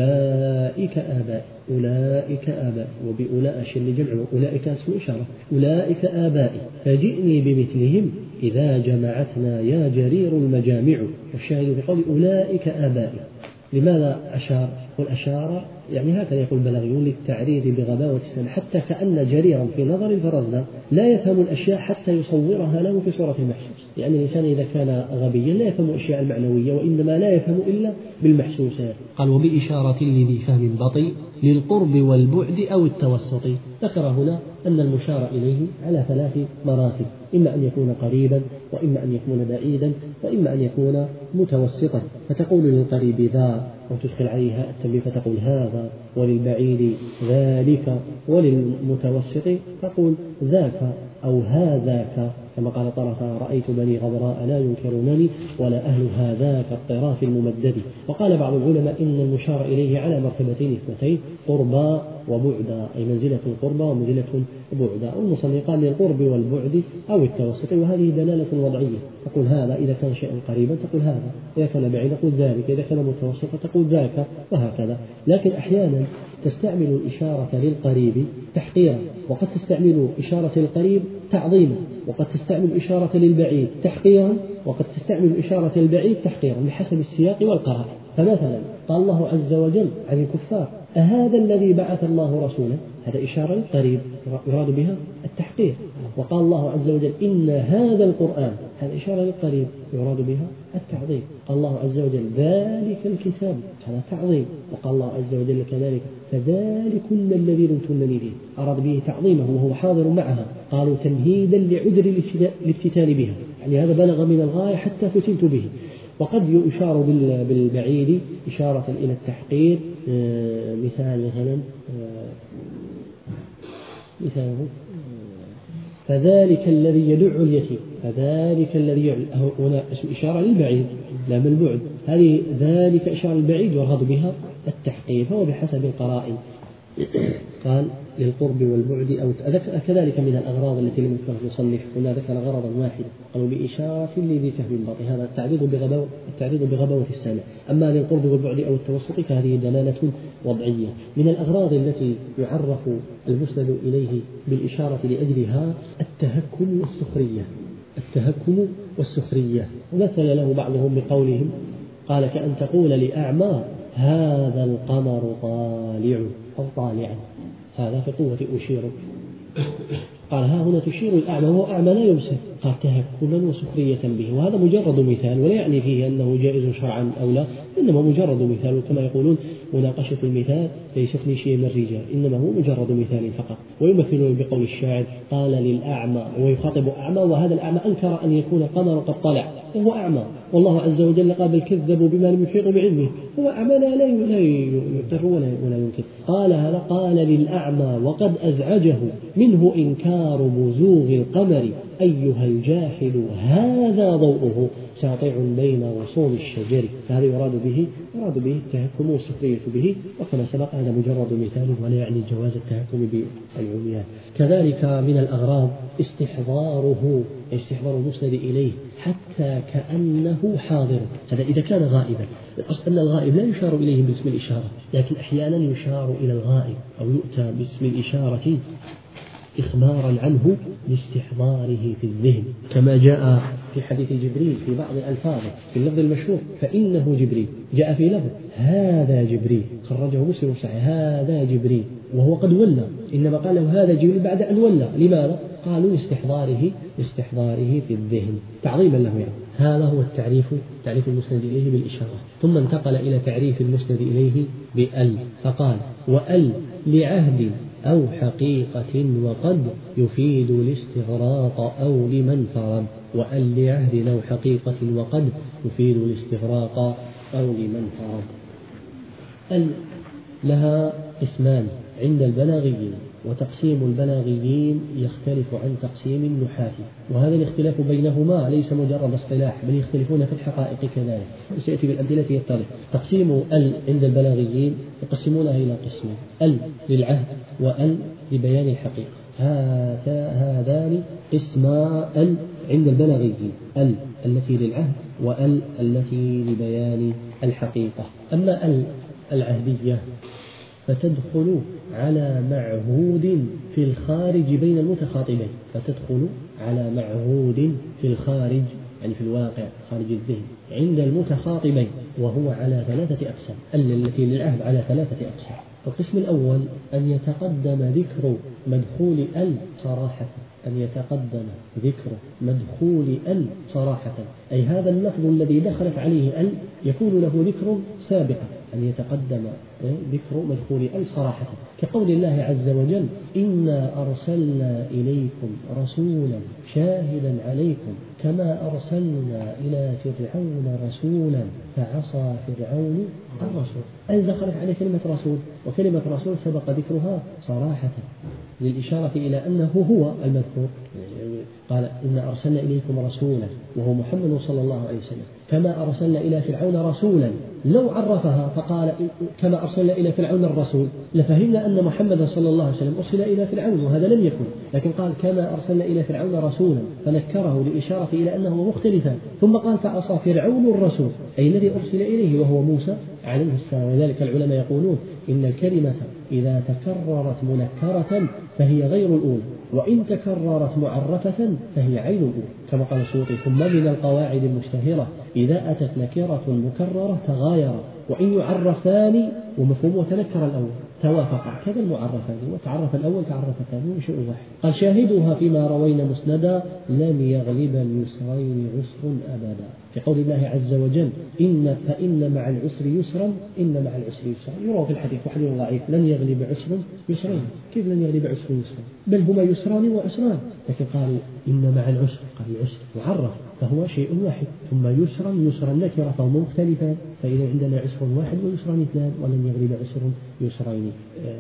أولئك آبائي، أولئك آبائي، وبأولاء شل جمع، أولئك اسم إشارة، أولئك آبائي فجئني بمثلهم إذا جمعتنا يا جرير المجامع. والشاهد في قول أولئك آبائي. لماذا أشار؟ قل أشار يعني هكذا يقول البلاغيون للتعريض بغباوة السمع، حتى كأن جريرا في نظر الفرزدق لا يفهم الأشياء حتى يصورها له في صورة المحسوس، لأن الإنسان إذا كان غبيا لا يفهم الأشياء المعنوية، وإنما لا يفهم إلا بالمحسوسات. قال وبإشارة لذي فهم بطيء للقرب والبعد أو التوسط. ذكر هنا أن المشار إليه على 3 مراتب، إما أن يكون قريبا، وإما أن يكون بعيدا، وإما أن يكون متوسطا. فتقول للقريب ذا، أو تدخل عليها التنبيه فتقول هذا، وللبعيد ذلك، وللمتوسط تقول ذاك أو هذاك، كما قال طرفا رأيت بني غبراء لا ينكرونني ولا أهل هذاك الطراف الممدد. وقال بعض العلماء إن المشار إليه على مرتبتين اثنتين، قربا وبعدا، أي منزلة قربا ومنزلة بعدا. المصنف قال للقرب والبعد أو التوسط، وهذه دلالة وضعية، تقول هذا إذا كان شيئا قريبا تقول هذا، إذا كان بعيدا تقول ذلك، إذا كان متوسطا تقول ذاك، وهكذا. لكن أحيانا تستعمل الإشارة للقريب تحقيرا، وقد تستعمل إشارة للقريب تعظيما، وقد تستعمل إشارة للبعيد تحقيرا، وقد تستعمل إشارة للبعيد تحقيرا بحسب السياق والقرائن. فمثلا قال الله عز وجل عن الكفار أهذا الذي بعث الله رسولا، هذا إشارة للقريب يراد بها التحقير. وقال الله عز وجل إن هذا القرآن، هذا إشارة للقريب يراد بها التعظيم. قال الله عز وجل ذلك الكتاب، هذا تعظيم. وقال الله عز وجل كذلك فذلكن الذي لمتنني فيه، أراد به تعظيمه وهو حاضر معها. قالوا تمهيدا لعذر الافتتان بها، يعني هذا بلغ من الغاية حتى فتنت به. وقد يشار بالبعيد إشارة إلى التحقير، مثاله فذلك الذي يدع اليتيم، فذلك الذي هنا إشارة للبعيد لا من البعد، هذه ذلك إشارة للبعيد يراد بها التحقير، فهو بحسب القرائن. قال للقرب والبعد أو كذلك من الأغراض التي لم يذكرها المصنف، هنا ذكر غرضا واحدا قالوا بإشارة لذي فهم باطن، هذا التعريض بغباوة السامع. أما للقرب والبعد أو التوسط فهذه دلالة وضعية. من الأغراض التي يعرف المسند إليه بالإشارة لأجلها التهكم والسخرية. ومثل له بعضهم بقولهم قال كأن تقول لأعمى هذا القمر طالع أو طالعا، هذا في قوة أشيرك. قال ها هنا تشير الأعمى وهو أعمى لا يبصر، قال تهكما وسخرية به. وهذا مجرد مثال ولا يعني فيه أنه جائز شرعا أو لا، إنما مجرد مثال، كما يقولون مناقشة المثال ليست من شيء من الرجال، إنما هو مجرد مثال فقط. ويمثلون بقول الشاعر قال للأعمى، ويخاطب أعمى، وهذا الأعمى أنكر أن يكون القمر قد طلع وهو أعمى، والله عز وجل قال بل كذبوا بما لم يحيطوا بعلمه، هو أعمى لا يغتر ولا ينكر. قال هذا قال للأعمى وقد أزعجه منه إنكار بزوغ القمر أيها الجاحد هذا ضوءه ساطع بين غصون الشجر. فهذا يراد به التهكم والسخرية به، وكما سبق هذا مجرد مثال ولا يعني جواز التهكم بالعميان. كذلك من الأغراض استحضار المسند إليه حتى كأنه حاضر، هذا إذا كان غائبا. الأصل أن الغائب لا يشار إليه باسم الإشارة، لكن أحيانا يشار إلى الغائب أو يؤتى باسم الإشارة إخبارا عنه لاستحضاره في الذهن، كما جاء في حديث جبريل في بعض الألفاظ في اللفظ المشهور فإنه جبريل، جاء في لفظ هذا جبريل خرجه مسلم صحيح هذا جبريل وهو قد ولى، إنما قال له هذا جبريل بعد أن ولى. لماذا؟ قالوا لاستحضاره في الذهن تعظيما له يعني. هذا هو تعريف المسند إليه بالإشارة. ثم انتقل إلى تعريف المسند إليه بأل، فقال وأل لعهد أو حقيقة وقد يفيد الاستغراق أو لمن فرد. وأل لعهد أو حقيقة وقد يفيد الاستغراق أو لمن فرد. أل لها قسمان عند البلاغيين، وتقسيم البلاغيين يختلف عن تقسيم النحاة، وهذا الاختلاف بينهما ليس مجرد اصطلاح بل يختلفون في الحقائق كذلك، وسيأتي بالأمثلة يتضح. تقسيم ال عند البلاغيين يقسمونها إلى قسمين، ال للعهد وال لبيان الحقيقة. هذان قسما ال عند البلاغيين، ال التي للعهد وال التي لبيان الحقيقة. أما ال العهدية فتدخل على معهود في الخارج بين المتخاطبين، فتدخل على معهود في الخارج يعني في الواقع خارج الذهن عند المتخاطبين، وهو على 3 أقسام. التي للعهد على 3 أقسام. القسم الأول أن يتقدم ذكر مدخول ال صراحة، أن يتقدم ذكر مدخول ال صراحة، أي هذا اللفظ الذي دخلت عليه ال يكون له ذكر سابقا، أن يتقدم ذكر مدخول ال صراحة، كقول الله عز وجل: إنا أرسلنا إليكم رسولا شاهدا عليكم كما أرسلنا إلى فرعون رسولا فعصى فرعون الرسول. ال دخلت على كلمة رسول، وكلمة رسول سبق ذكرها صراحة للإشارة إلى أنه هو المذكور. قال: إنا أرسلنا إليكم رسولا، وهو محمد صلى الله عليه وسلم، كما أرسلنا إلى فرعون رسولا. لو عرفها فقال: كما أرسلنا إلى فرعون الرسول، لفهمنا أن محمد صلى الله عليه وسلم أرسل إلى فرعون، وهذا لم يكن، لكن قال: كما أرسلنا إلى فرعون رسولا، فنكره لإشارة إلى أنه مختلفا. ثم قال: فعصى فرعون الرسول، أي الذي أرسل إليه وهو موسى عليه السلام. ولذلك العلماء يقولون إن الكلمة إذا تكررت منكرة فهي غير الأولى، وإن تكررت معرفة فهي عين الأولى، كما قال السيوطي: ثم من القواعد المشتهرة إذا أتت نكرة مكررة تغاير، وإن يعرف ثاني ومفهوم وتنكر الأول توافق، كذا المعرفان، وتعرف الأول تعرف الثاني شيء واحد. قال: شاهدها فيما روينا مسندا لم يغلب اليسرين عسر أبدا، في قول الله عز وجل: فإن مع العسر يسرا، إن مع العسر يسرا. يروى في الحديث وحديث ضعيف: لن يغلب عسر يسرين. كيف لن يغلب عسر يسرين؟ بل هما يسران وعسران، لكن قالوا إن مع العسر، قال العسر معرف فهو شيء واحد، ثم يسرا نكرة فهما مختلفان، فإذا عندنا عسر واحد ويسران اثنان، ولن يغلب عسر يسرين.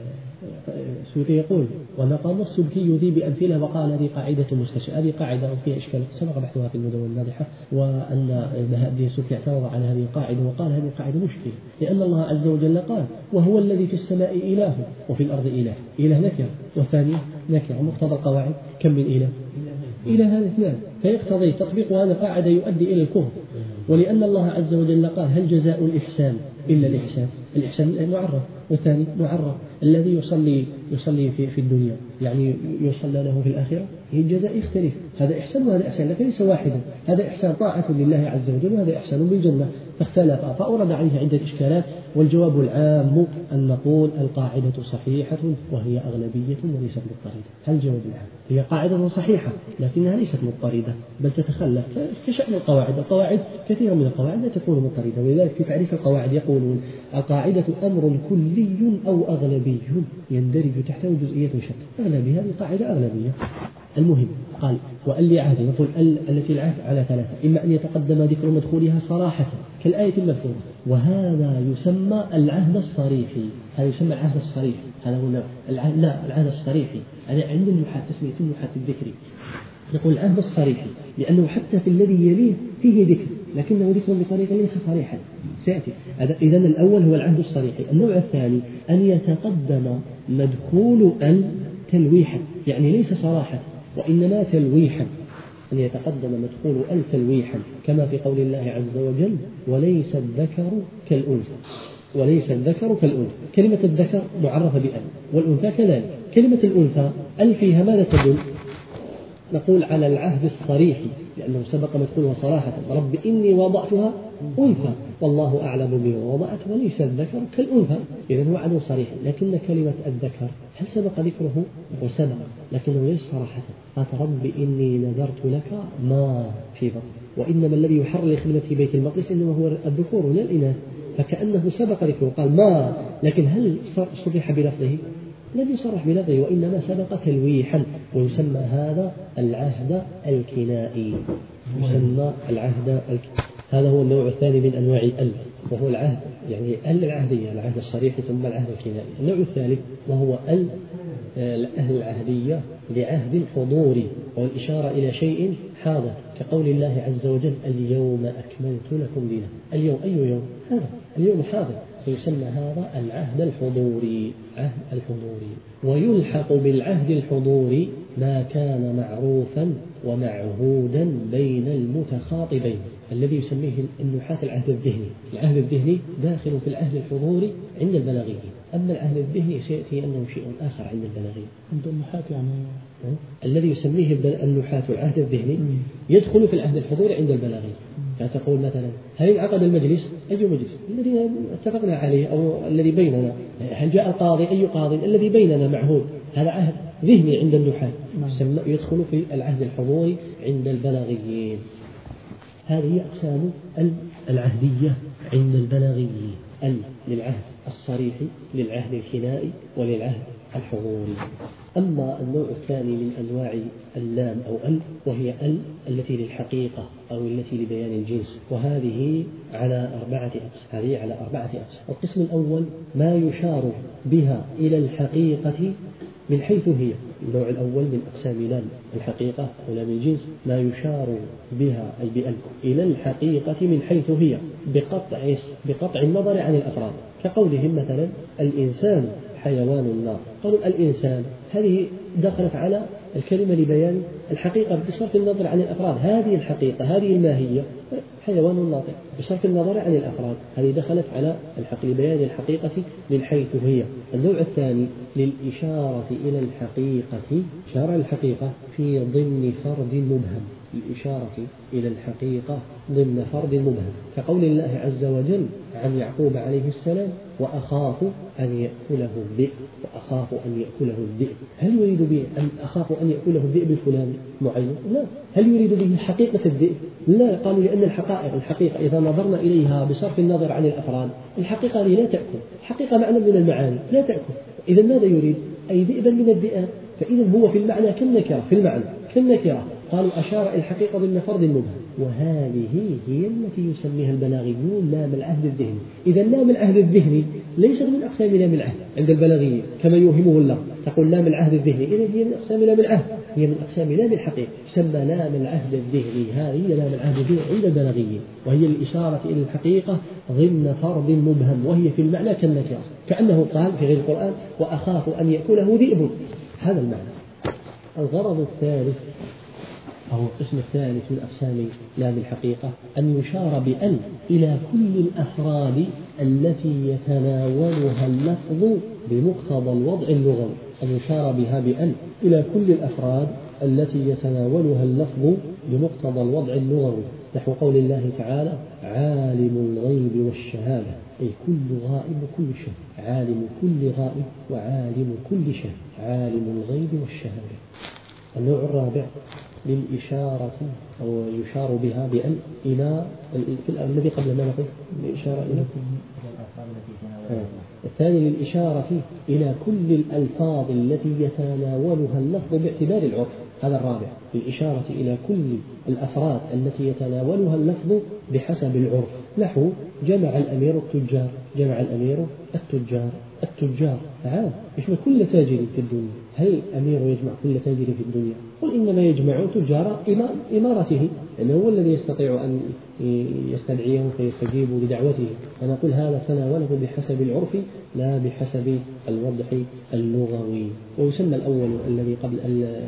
السيوطي يقول: ونقام السبكي ذي بأمثلة، وقال: هذه قاعدة مستشفى، هذه قاعدة فيها إشكال سبق بحثها في المدونة الناضحة، وأن ذهب السبكي اعترض على هذه القاعدة وقال: هذه القاعدة مشكلة، لأن الله عز وجل قال: وهو الذي في السماء إله وفي الأرض إله. إله نكرة والثانية نكرة، مقتضى القواعد كم من إله؟ إله هذا اثنان، فيقتضي تطبيق هذا القاعدة يؤدي إلى الكفر. ولأن الله عز وجل قال: هل جزاء الإحسان إلا الإحسان؟ الإحسان معرف، والثاني معرف. الذي يصلي في الدنيا يعني يصلى له في الآخرة، الجزاء يختلف، هذا إحسان وهذا إحسان، لكن ليس واحدا. هذا إحسان طاعة لله عز وجل، وهذا إحسان بالجنة، فاختلفا، فأورد عليه عدة إشكالات. والجواب العام أن نقول: القاعدة صحيحة وهي أغلبية وليست مضطردة. هل الجواب العام؟ هي قاعدة صحيحة لكنها ليست مضطردة، بل تتخلف كشأن القواعد كثيرا من القواعد لا تكون مضطردة. ولذلك في تعريف القواعد يقولون: القاعدة أمر كلي أو أغلبي يندرج تحته جزئية شتى. أغلبي، هذه قاعدة أغلبية. المهم قال: وأل لعهد، نقول التي العهد على ثلاثة: إما أن يتقدم ذكر مدخولها صراحة كالآية المذكورة، وهذا يسمى العهد الصريحي. هذا يسمى العهد الصريحي، هذا هو العهد الصريحي. أنا عند النحاة تسمية النحاة الذكري، نقول العهد الصريحي لأنه حتى في الذي يليه فيه ذكر، لكنه ذكر بطريقة ليس صريحا، سيأتي. إذن الأول هو العهد الصريحي. النوع الثاني أن يتقدم مدخول ال تلويحا، يعني ليس صراحة وإنما تلويحا، أن يتقدم مدخول ال تلويحا، كما في قول الله عز وجل: وليس الذكر كالأنثى. وليس الذكر كالأنثى، كلمة الذكر معرفة بأل، والأنثى كذلك. كلمة الأنثى ال فيها ماذا تدل؟ نقول على العهد الصريح، لأنه سبق مدخولها صراحة: رب إني وضعتها أنثى والله أعلم بما وضعت وليس الذكر كالأنثى. إذن هو عهد صريح. لكن كلمة الذكر هل سبق ذكره؟ وسبق، لكنه ليس صراحة. قال: رب إني نذرت لك ما في بطني. وإنما الذي يحرر خدمة في بيت المقدس إنما هو الذكور لا الإناث، فكأنه سبق ذكره قال ما، لكن هل صرح بلفظه؟ لم يصرح بلفظه، وإنما سبق تلويحا، ويسمى هذا العهد الكنائي. يسمى العهد هذا هو النوع الثاني من أنواع ال، وهو العهد يعني العهدية، العهد الصريح ثم العهد الكنائي. النوع الثالث وهو العهدية لعهد الحضور، والإشارة إلى شيء حاضر، كقول الله عز وجل: اليوم أكملت لكم دينكم. اليوم أي يوم؟ هذا اليوم حاضر، فيسمى هذا العهد الحضوري، عهد الحضوري. ويلحق بالعهد الحضوري ما كان معروفا ومعهودا بين المتخاطبين، الذي يسميه النحاة العهد الذهني. العهد الذهني داخل في العهد الحضوري عند البلاغيين، أما العهد الذهني سيأتي أنه شيء آخر عند البلاغيين. عند النحاة يعني الذي يسميه النحاة العهد الذهني يدخل في العهد الحضوري عند البلاغيين. فتقول مثلا: هل انعقد المجلس؟ أي مجلس؟ الذي اتفقنا عليه أو الذي بيننا. هل جاء القاضي؟ أي قاضي؟ الذي بيننا معهود. هذا عهد ذهني عند النحاة، يدخل في العهد الحضوري عند البلاغيين. هذه أقسام العهدية عند البلاغيين. ال للعهد الصريحي، للعهد الكنائي، وللعهد الحضوري. أما النوع الثاني من أنواع اللام أو ال وهي ال التي للحقيقة أو التي لبيان الجنس، وهذه على 4 أقسام. القسم الأول ما يشار بها إلى الحقيقة من حيث هي. النوع الأول من أقسام لام الحقيقة أو لام الجنس ما يشار بها أي بأل إلى الحقيقة من حيث هي بقطع النظر عن الأفراد، كقولهم مثلا الإنسان حيوان النار. قالوا الإنسان هذه دخلت على الكلمة لبيان الحقيقة بصرف النظر عن الأفراد. هذه الحقيقة هذه الماهية حيوان ناطق بصرف النظر عن الأفراد، هذه دخلت على لبيان الحقيقة من حيث هي. النوع الثاني للإشارة إلى الحقيقة، إشارة الحقيقة في ضمن فرد مبهم، الإشارة إلى الحقيقة ضمن فرد مبهم، كقول الله عز وجل عن يعقوب عليه السلام وأخاف أن يأكله الذئب، وأخاف أن يأكله الذئب. هل يريد به أن أخاف أن يأكله الذئب الفلاني معين؟ لا. هل يريد به حقيقة الذئب؟ لا. قالوا لأن الحقيقة إذا نظرنا إليها بصرف النظر عن الأفراد، الحقيقة لا تأكل، حقيقة معنى من المعاني لا تأكل. إذا ماذا يريد؟ أي ذئبا من الذئاب، فإذا هو في المعنى كالنكرة، في المعنى كالنكرة. قالوا أشار الحقيقة ضمن فرد مبهم، وهذه هي التي يسميها البلاغيون لام العهد الذهني. إذا لام العهد الذهني ليست من أقسام لام العهد عند البلاغيين كما يوهمه الله، تقول لام العهد الذهني، إذا هي من أقسام لام العهد، هي من أقسام لام الحقيقة، تسمى لام العهد الذهني. هذه هي لام العهد الذهني عند البلاغيين، وهي الإشارة إلى الحقيقة ضمن فرد مبهم، وهي في المعنى كالنكرة، كأنه قال في غير القرآن وأخاف أن يأكله ذئب، هذا المعنى. الغرض الثالث أو القسم الثالث من أقسام لام الحقيقة أن يشار بأل إلى كل الأفراد التي يتناولها اللفظ بمقتضى الوضع اللغوي، أن يشار بها بأل إلى كل الأفراد التي يتناولها اللفظ بمقتضى الوضع اللغوي، نحو قول الله تعالى عالم الغيب والشهادة، أي كل غائب وكل شاهد، عالم كل غائب وعالم كل شاهد، عالم الغيب والشهادة. النوع الرابع للإشارة أو يشار بها بأن إلى الذي قبل ما نقول الإشارة إلى الثاني للإشارة إلى كل الألفاظ التي يتناولها اللفظ باعتبار العرف، هذا الرابع، للإشارة إلى كل الأفراد التي يتناولها اللفظ بحسب العرف، نحو جمع الأمير التجار، جمع الأمير التجار، التجار عام يشمل كل تاجر في الدنيا. هل أمير يجمع كل تاجر في الدنيا؟ قل إنما يجمع تجار إمارته، لأنه هو الذي يستطيع أن يستدعيهم فيستجيبوا لدعوته. أنا أقول هذا تناوله بحسب العرف لا بحسب الوضع اللغوي. ويسمى الأول الذي قبل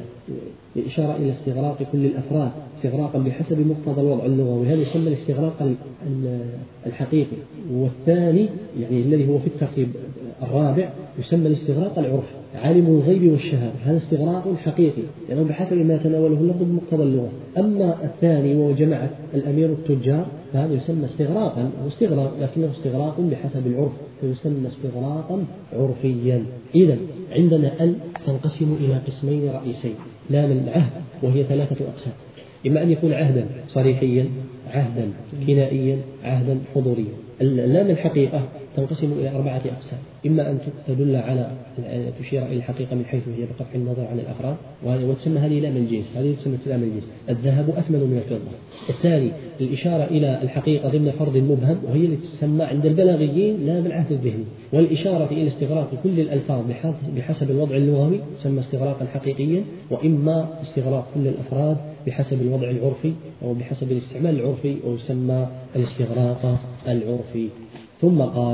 الإشارة إلى استغراق كل الأفراد استغراقا بحسب مقتضى الوضع اللغوي، هذا يسمى الاستغراق الحقيقي. والثاني يعني الذي هو في الترتيب الرابع يسمى الاستغراق العرفي، عالم الغيب والشهادة، هذا استغراق حقيقي لأنه بحسب ما تناوله اللفظ بمقتضى اللغة. أما الثاني وهو جماعة الأمير التجار فهذا يسمى استغراقا أو استغراق، لكنه استغراق بحسب العرف فيسمى استغراقا عرفيا. إذا عندنا ال تنقسم إلى قسمين رئيسين، لام العهد وهي 3 أقسام، إما أن يكون عهدا صريحيا، عهدا كنائيا، عهدا حضوريا. اللام الحقيقة تنقسم إلى 4 أقسام، إما أن تدل على تشير إلى الحقيقة من حيث هي بقطع النظر عن الأفراد، وتسمى هذه لام الجنس، هذه تسمى لام الجنس، الذهب أثمن من الفضة. الثاني الإشارة إلى الحقيقة ضمن فرد مبهم، وهي التي تسمى عند البلاغيين لام العهد الذهني، والإشارة إلى استغراق كل الألفاظ بحسب الوضع اللغوي تسمى استغراقا حقيقيا، وإما استغراق كل الأفراد بحسب الوضع العرفي أو بحسب الاستعمال العرفي ويسمى الاستغراق العرفي. ثم قال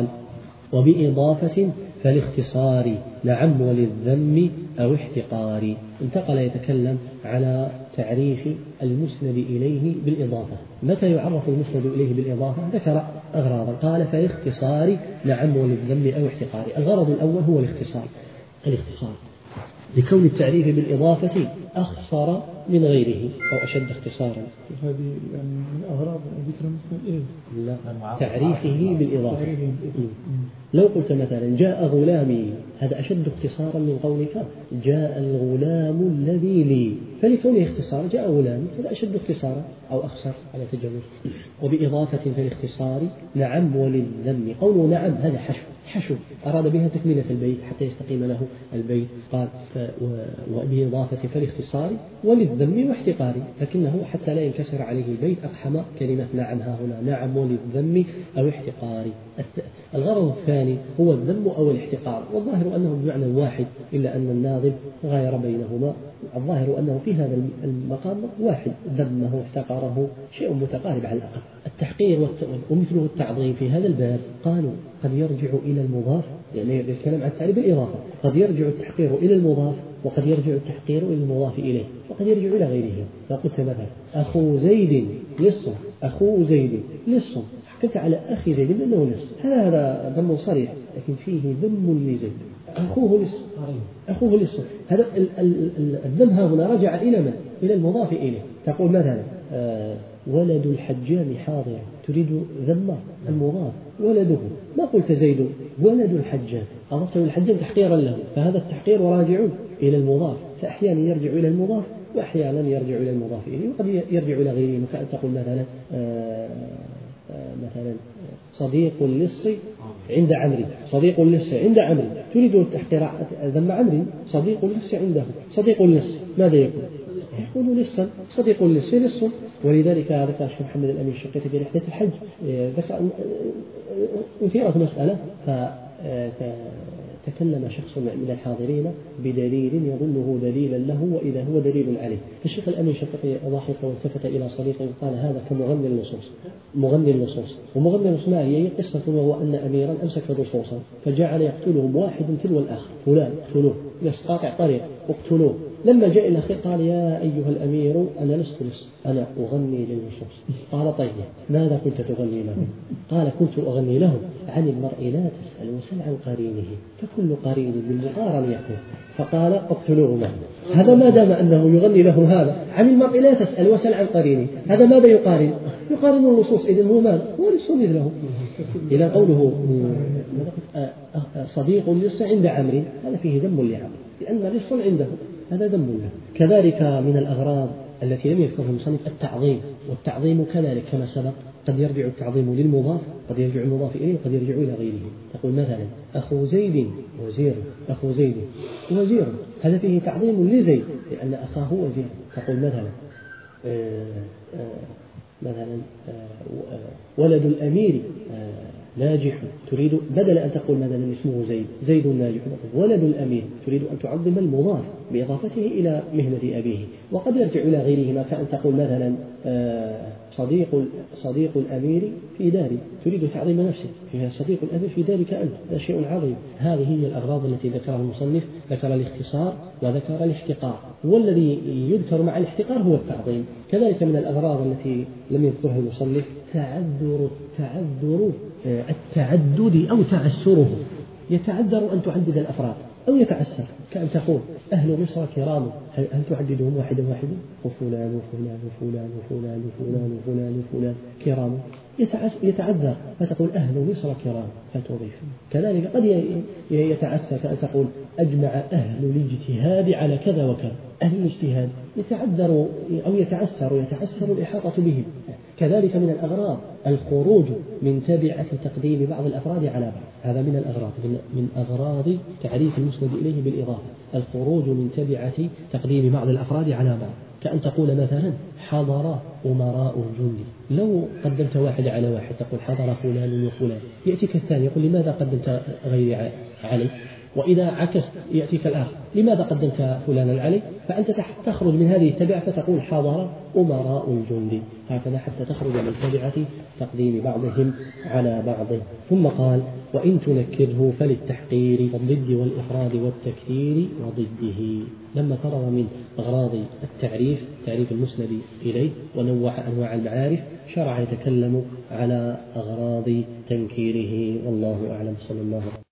وبإضافة فالاختصار نعم وللذم أو احتقار. انتقل يتكلم على تعريف المسند إليه بالإضافة. متى يعرف المسند إليه بالإضافة؟ ذكر أغراضا، قال فالاختصار نعم وللذم أو احتقار. الغرض الأول هو الاختصار. لكون التعريف بالإضافة أخصر من غيره أو أشد اختصارا. هذه يعني من أغراض ذكر المسند إيه؟ لا، تعريفه بالإضافة. لو قلت مثلا جاء غلامي، هذا أشد اختصارا من قولك جاء الغلام الذي لي، فلكونه اختصار جاء غلامي هذا أشد اختصارا أو أخصر على تجوز. وبإضافة في الاختصار نعم وللذم، قوله نعم هذا حشو أراد بها تكملة البيت حتى يستقيم له البيت، قال وبإضافة في الاختصار وللذم واحتقاري، لكنه حتى لا ينكسر عليه البيت أقحم كلمة نعم ها هنا، نعم وللذم أو احتقاري. الغرض الثاني هو الذم أو الاحتقار، والظاهر أنه بمعنى واحد، إلا أن الناظم غاير بينهما. الظاهر أنه في هذا المقام واحد، ذمه واحتقاره شيء متقارب على الأقل. التحقير ومثله التعظيم في هذا الباب قالوا قد يرجع إلى المضاف، يعني الكلام عن تعريف الإضافة، قد يرجع التحقير إلى المضاف وقد يرجع التحقير إلى المضاف إليه وقد يرجع إلى غيره. فقلت مثلا أخو زيد لص، أخو زيد لص، حكمت على أخي زيد بأنه لص، هذا ذم صريح لكن فيه ذم لزيد، أخوه لص، أخوه لص، هذا الذم هنا رجع إلى من؟ إلى المضاف إليه. تقول مثلا ولد الحجام حاضر، تريد ذم المضاف ولده، ما قلت زيد ولد الحجام، أضفت الحجام تحقيرا له، فهذا التحقير راجع إلى المضاف، فأحيانا يرجع إلى المضاف وأحيانا يرجع إلى المضاف إليه وقد يرجع إلى غيره. كأن تقول مثلا صديق اللص عند عمرو، صديق اللص عند عمرو، تريد التحقير ذم عمرو، صديق اللص عنده، صديق اللص ماذا يكون؟ يكون لصا، صديق اللص لص. ولذلك ذكر الشيخ محمد الأمين الشنقيطي في رحلة الحج أثيرت مسألة فتكلم شخص من الحاضرين بدليل يظنه دليلا له وإذا هو دليل عليه، فالشيخ الأمين الشنقيطي ضحك والتفت إلى صديقه وقال هذا كمغني النصوص، مغني النصوص، ومغني النصوص ما هي قصة، وهو أن أميرا أمسك نصوصا فجعل يقتلهم واحد تلو الآخر، فلان اقتلوه، قاطع طريق اقتلوه. لما جاء إلى الأخير قال يا أيها الأمير أنا لست لص، أنا أغني للنصوص. قال طيب ماذا كنت تغني له؟ قال كنت أغني له عن المرء لا تسأل وسل عن قرينه فكل قرين بالمقارن يكون، فقال اقتلوه معه. هذا ما دام أنه يغني له هذا عن المرء لا تسأل وسل عن قرينه، هذا ماذا يقارن؟ يقارن النصوص، إذن هو ماذا؟ هو لص مثله. إلى قوله صديق لص عند عمرو، هذا فيه ذم لعمرو لأن لص عنده، هذا ذم له. كذلك من الأغراض التي لم يذكرها المصنف التعظيم، والتعظيم كذلك كما سبق قد يرجع التعظيم للمضاف، قد يرجع المضاف إليه وقد يرجع إلى غيره. تقول مثلا أخو زيد وزير، أخو زيد وزير، هذا فيه تعظيم لزيد لأن أخاه وزير. تقول مثلا ولد الأمير ناجح، تريد بدل أن تقول مثلا اسمه زيد، زيد ناجح، ولد الأمير تريد أن تعظم المضاف بإضافته إلى مهنة أبيه. وقد يرجع إلى غيرهما كأن تقول مثلا صديق الأمير في داري، تريد تعظيم نفسه، فيها صديق الأمير في دارك أنت، هذا شيء عظيم. هذه هي الأغراض التي ذكرها المصنف، ذكر الاختصار وذكر الاحتقار، والذي يذكر مع الاحتقار هو التعظيم. كذلك من الأغراض التي لم يذكرها المصنف تعذر التعدد أو تعسره، يتعذر أن تعدد الأفراد أو يتعسر، كأن تقول أهل مصر كرام، هل تعددهم واحدا وفلان وفلان وفلان وفلان وفلان وفلان وفلان كرام، يتعذر فتقول أهل مصر كرام فتضيف. كذلك قد يتعسر كأن تقول أجمع أهل الاجتهاد على كذا وكذا، أهل الاجتهاد يتعذر أو يتعسر الإحاطة بهم. كذلك من الأغراض الخروج من تبعة تقديم بعض الأفراد على بعض، هذا من الأغراض، من أغراض تعريف المسند إليه بالإضافة، الخروج من تبعة تقديم بعض الأفراد على بعض. كأن تقول مثلا حضر أمراء الجند، لو قدمت واحد على واحد تقول حضر فلان وفلان، يأتيك الثاني يقول لماذا قدمت غيري عليه؟ وإذا عكست يأتيك الآخر لماذا قدمت فلانا عليه؟ فأنت تخرج من هذه التبعة فتقول حضر أمراء الجند، هكذا حتى تخرج من تبعة تقديم بعضهم على بعض. ثم قال وإن تنكره فللتحقير والضد والإفراد والتكثير وضده. لما فرغ من أغراض التعريف، تعريف المسند إليه ونوع أنواع المعارف، شرع يتكلم على أغراض تنكيره. والله أعلم. صلى الله عليه وسلم.